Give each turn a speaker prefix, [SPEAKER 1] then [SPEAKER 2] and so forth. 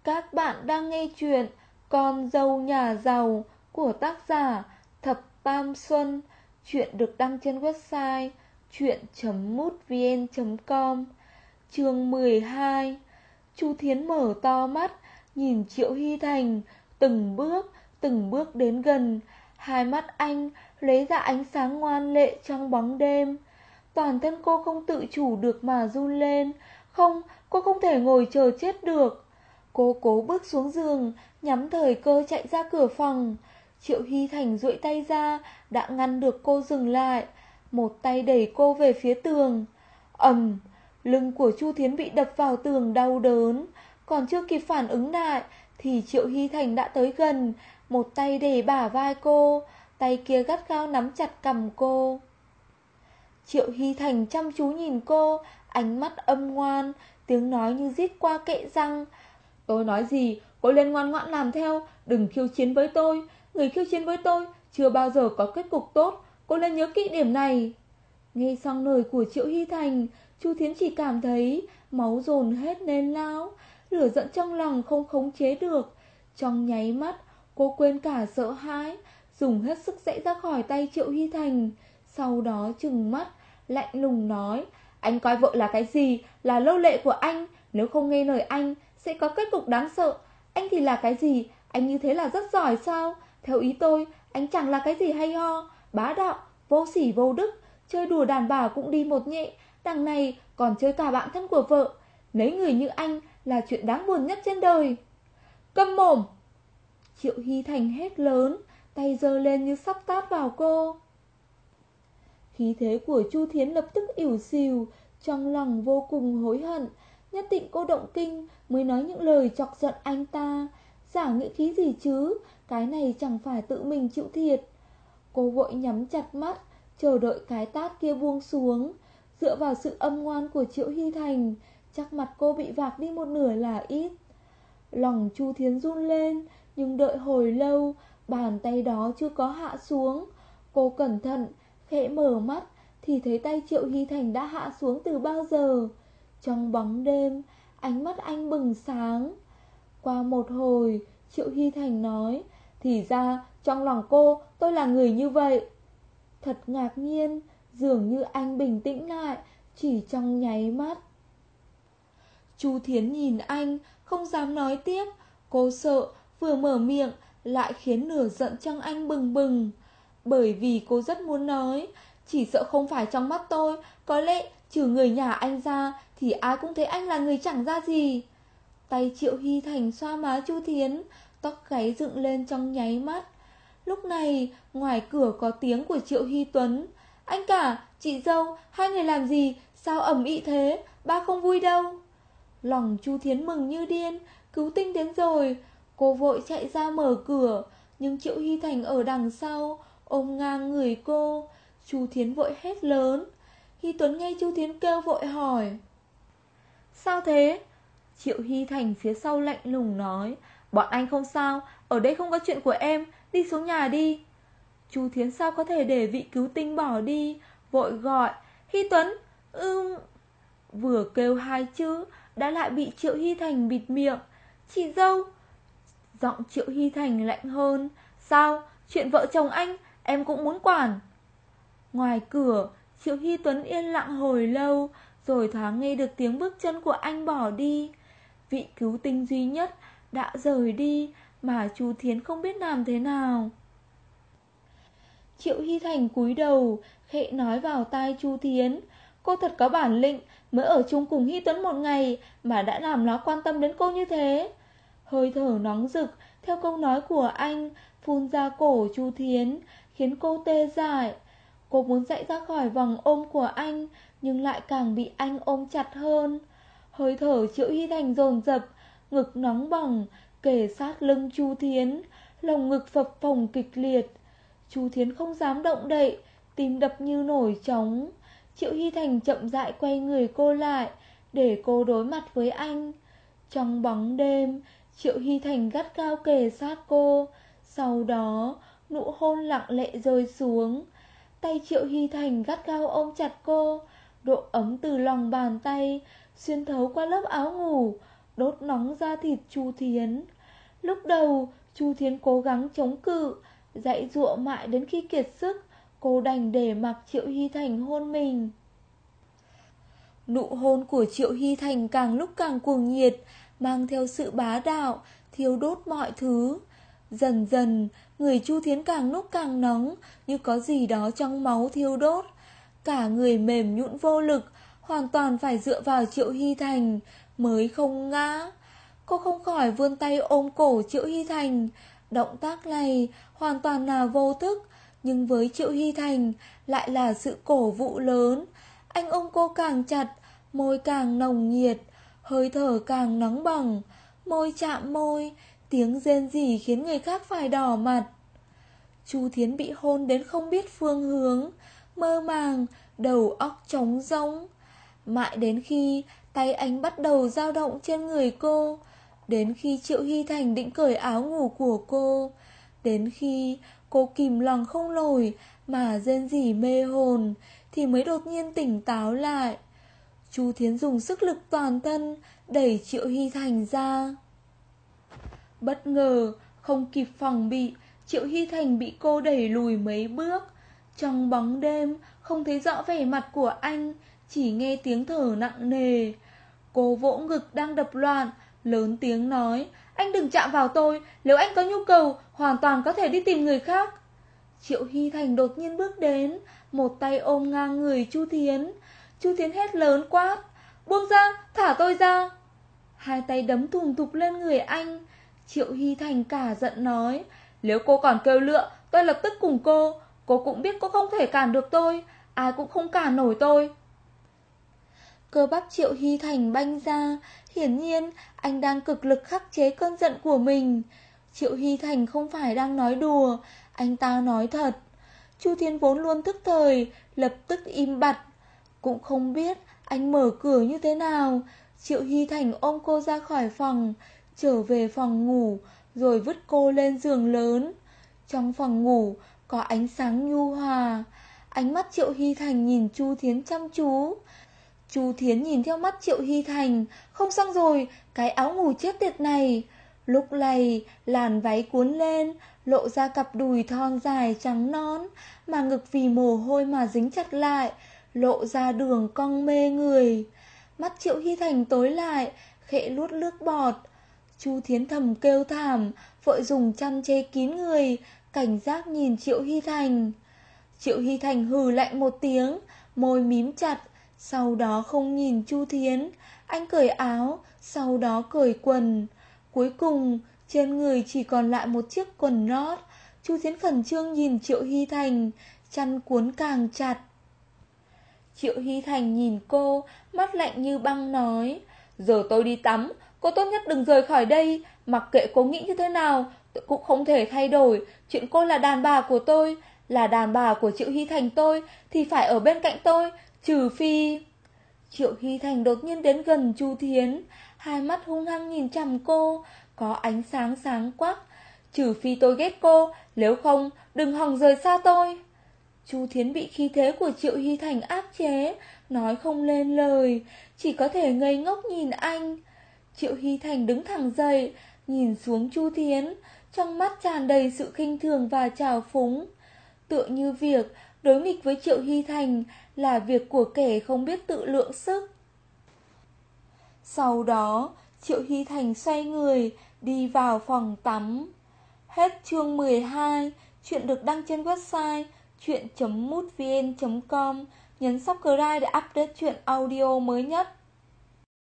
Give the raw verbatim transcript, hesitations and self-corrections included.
[SPEAKER 1] Các bạn đang nghe chuyện Con dâu nhà giàu của tác giả Thập Tam Xuân. Chuyện được đăng trên website chuyện chấm mútvn chấm com. Chương mười hai. Chu Thiến mở to mắt, nhìn Triệu Hy Thành từng bước, từng bước đến gần. Hai mắt anh lấy ra ánh sáng ngoan lệ trong bóng đêm. Toàn thân cô không tự chủ được mà run lên. Không, cô không thể ngồi chờ chết được. Cô cố bước xuống giường, nhắm thời cơ chạy ra cửa phòng. Triệu Hy Thành duỗi tay ra, đã ngăn được cô dừng lại. Một tay đẩy cô về phía tường. Ầm, lưng của Chu Thiến bị đập vào tường đau đớn. Còn chưa kịp phản ứng lại thì Triệu Hy Thành đã tới gần. Một tay đè bả vai cô, tay kia gắt gao nắm chặt cằm cô. Triệu Hy Thành chăm chú nhìn cô, ánh mắt âm ngoan, tiếng nói như rít qua kẽ răng. Tôi nói gì, cô lên ngoan ngoãn làm theo, đừng khiêu chiến với tôi. Người khiêu chiến với tôi chưa bao giờ có kết cục tốt, cô lên nhớ kỹ điểm này. Nghe xong lời của Triệu Hy Thành, Chu Thiến chỉ cảm thấy máu dồn hết lên não, lửa giận trong lòng không khống chế được. Trong nháy mắt, cô quên cả sợ hãi, dùng hết sức giãy ra khỏi tay Triệu Hy Thành. Sau đó trừng mắt, lạnh lùng nói: Anh coi vợ là cái gì? Là nô lệ của anh. Nếu không nghe lời anh sẽ có kết cục đáng sợ. Anh thì là cái gì? Anh như thế là rất giỏi sao? Theo ý tôi, anh chẳng là cái gì hay ho, bá đạo, vô sỉ vô đức, chơi đùa đàn bà cũng đi một nhẹ, đằng này còn chơi cả bạn thân của vợ. Lấy người như anh là chuyện đáng buồn nhất trên đời. Câm mồm! Triệu Hy Thành hét lớn, tay giơ lên như sắp tát vào cô. Khí thế của Chu Thiến lập tức ỉu xìu, trong lòng vô cùng hối hận. Nhất định cô động kinh mới nói những lời chọc giận anh ta. Giả nghĩa khí gì chứ, cái này chẳng phải tự mình chịu thiệt. Cô vội nhắm chặt mắt, chờ đợi cái tát kia buông xuống. Dựa vào sự âm ngoan của Triệu Hy Thành, chắc mặt cô bị vạc đi một nửa là ít. Lòng Chu Thiến run lên, nhưng đợi hồi lâu, bàn tay đó chưa có hạ xuống. Cô cẩn thận, khẽ mở mắt, thì thấy tay Triệu Hy Thành đã hạ xuống từ bao giờ. Trong bóng đêm, ánh mắt anh bừng sáng. Qua một hồi, Triệu Hy Thành nói: Thì ra, trong lòng cô, tôi là người như vậy. Thật ngạc nhiên, dường như anh bình tĩnh lại, chỉ trong nháy mắt. Chu Thiến nhìn anh, không dám nói tiếp. Cô sợ, vừa mở miệng, lại khiến lửa giận trong anh bừng bừng. Bởi vì cô rất muốn nói, chỉ sợ không phải trong mắt tôi, có lẽ trừ người nhà anh ra thì ai cũng thấy anh là người chẳng ra gì. Tay Triệu Hy Thành xoa má Chu Thiến, tóc gáy dựng lên trong nháy mắt. Lúc này ngoài cửa có tiếng của Triệu Hy Tuấn: Anh cả, chị dâu, hai người làm gì? Sao ầm ĩ thế? Ba không vui đâu. Lòng Chu Thiến mừng như điên, cứu tinh đến rồi. Cô vội chạy ra mở cửa, nhưng Triệu Hy Thành ở đằng sau ôm ngang người cô. Chu Thiến vội hét lớn. Hy Tuấn nghe Chu Thiến kêu vội hỏi: Sao thế? Triệu Hy Thành phía sau lạnh lùng nói: Bọn anh không sao, ở đây không có chuyện của em, đi xuống nhà đi. Chu Thiến sao có thể để vị cứu tinh bỏ đi, vội gọi: Hy Tuấn, ưm... Vừa kêu hai chữ đã lại bị Triệu Hy Thành bịt miệng. Chị dâu! Giọng Triệu Hy Thành lạnh hơn: Sao? Chuyện vợ chồng anh, em cũng muốn quản. Ngoài cửa, Triệu Hy Tuấn yên lặng hồi lâu, rồi thoáng nghe được tiếng bước chân của anh bỏ đi. Vị cứu tinh duy nhất đã rời đi, mà Chu Thiến không biết làm thế nào. Triệu Hy Thành cúi đầu, khẽ nói vào tai Chu Thiến: Cô thật có bản lĩnh, mới ở chung cùng Hy Tuấn một ngày mà đã làm nó quan tâm đến cô như thế. Hơi thở nóng rực theo câu nói của anh phun ra cổ Chu Thiến, khiến cô tê dại. Cô muốn dậy ra khỏi vòng ôm của anh, nhưng lại càng bị anh ôm chặt hơn. Hơi thở Triệu Hy Thành dồn dập, ngực nóng bỏng, kề sát lưng Chu Thiến, lồng ngực phập phồng kịch liệt. Chu Thiến không dám động đậy, tim đập như nổi trống. Triệu Hy Thành chậm rãi quay người cô lại, để cô đối mặt với anh. Trong bóng đêm, Triệu Hy Thành gắt gao kề sát cô. Sau đó, nụ hôn lặng lẽ rơi xuống. Tay Triệu Hy Thành gắt gao ôm chặt cô, độ ấm từ lòng bàn tay xuyên thấu qua lớp áo ngủ, đốt nóng da thịt Chu Thiến. Lúc đầu Chu Thiến cố gắng chống cự, dãy dụa mãi đến khi kiệt sức, cô đành để mặc Triệu Hy Thành hôn mình. Nụ hôn của Triệu Hy Thành càng lúc càng cuồng nhiệt, mang theo sự bá đạo, thiêu đốt mọi thứ. Dần dần, người Chu Thiến càng lúc càng nóng, như có gì đó trong máu thiêu đốt. Cả người mềm nhũn vô lực, hoàn toàn phải dựa vào Triệu Hy Thành mới không ngã. Cô không khỏi vươn tay ôm cổ Triệu Hy Thành. Động tác này hoàn toàn là vô thức, nhưng với Triệu Hy Thành lại là sự cổ vũ lớn. Anh ôm cô càng chặt, môi càng nồng nhiệt, hơi thở càng nóng bỏng. Môi chạm môi, tiếng rên rỉ khiến người khác phải đỏ mặt. Chu Thiến bị hôn đến không biết phương hướng, mơ màng, đầu óc trống rỗng. Mãi đến khi tay anh bắt đầu dao động trên người cô, đến khi Triệu Hy Thành định cởi áo ngủ của cô, đến khi cô kìm lòng không nổi mà rên rỉ mê hồn, thì mới đột nhiên tỉnh táo lại. Chu Thiến dùng sức lực toàn thân đẩy Triệu Hy Thành ra. Bất ngờ, không kịp phòng bị, Triệu Hy Thành bị cô đẩy lùi mấy bước. Trong bóng đêm, không thấy rõ vẻ mặt của anh, chỉ nghe tiếng thở nặng nề. Cô vỗ ngực đang đập loạn, lớn tiếng nói: "Anh đừng chạm vào tôi, nếu anh có nhu cầu, hoàn toàn có thể đi tìm người khác." Triệu Hy Thành đột nhiên bước đến, một tay ôm ngang người Chu Thiến. Chu Thiến hét lớn quát: "Buông ra, thả tôi ra!" Hai tay đấm thùng thục lên người anh. Triệu Hy Thành cả giận nói: "Nếu cô còn kêu lựa, tôi lập tức cùng cô. Cô cũng biết cô không thể cản được tôi, ai cũng không cản nổi tôi." Cơ bắp Triệu Hy Thành banh ra, hiển nhiên anh đang cực lực khắc chế cơn giận của mình. Triệu Hy Thành không phải đang nói đùa, anh ta nói thật. Chu Thiến vốn luôn thức thời, lập tức im bặt. Cũng không biết anh mở cửa như thế nào. Triệu Hy Thành ôm cô ra khỏi phòng, trở về phòng ngủ, rồi vứt cô lên giường lớn. Trong phòng ngủ có ánh sáng nhu hòa. Ánh mắt Triệu Hy Thành nhìn Chu Thiến chăm chú. Chu Thiến nhìn theo mắt Triệu Hy Thành. Không xong rồi, cái áo ngủ chết tiệt này. Lúc này làn váy cuốn lên, lộ ra cặp đùi thon dài trắng nõn, mà ngực vì mồ hôi mà dính chặt lại, lộ ra đường cong mê người. Mắt Triệu Hy Thành tối lại, khẽ luốt nước bọt. Chu Thiến thầm kêu thảm, vội dùng chăn che kín người, cảnh giác nhìn Triệu Hy Thành. Triệu Hy Thành hừ lạnh một tiếng, môi mím chặt, sau đó không nhìn Chu Thiến. Anh cởi áo, sau đó cởi quần. Cuối cùng trên người chỉ còn lại một chiếc quần lót. Chu Thiến khẩn trương nhìn Triệu Hy Thành, chăn cuốn càng chặt. Triệu Hy Thành nhìn cô, mắt lạnh như băng nói: "Giờ tôi đi tắm, cô tốt nhất đừng rời khỏi đây. Mặc kệ cô nghĩ như thế nào, tôi cũng không thể thay đổi. Chuyện cô là đàn bà của tôi, là đàn bà của Triệu Hy Thành tôi, thì phải ở bên cạnh tôi, trừ phi..." Triệu Hy Thành đột nhiên đến gần Chu Thiến, hai mắt hung hăng nhìn chằm cô, có ánh sáng sáng quắc: "Trừ phi tôi ghét cô, nếu không đừng hòng rời xa tôi." Chu Thiến bị khí thế của Triệu Hy Thành áp chế, nói không lên lời, chỉ có thể ngây ngốc nhìn anh. Triệu Hy Thành đứng thẳng dậy, nhìn xuống Chu Thiến, trong mắt tràn đầy sự khinh thường và trào phúng. Tựa như việc đối nghịch với Triệu Hy Thành là việc của kẻ không biết tự lượng sức. Sau đó, Triệu Hy Thành xoay người, đi vào phòng tắm. Hết chương mười hai, chuyện được đăng trên website chuyện chấm mútvn chấm com. Nhấn subscribe để update chuyện audio mới nhất.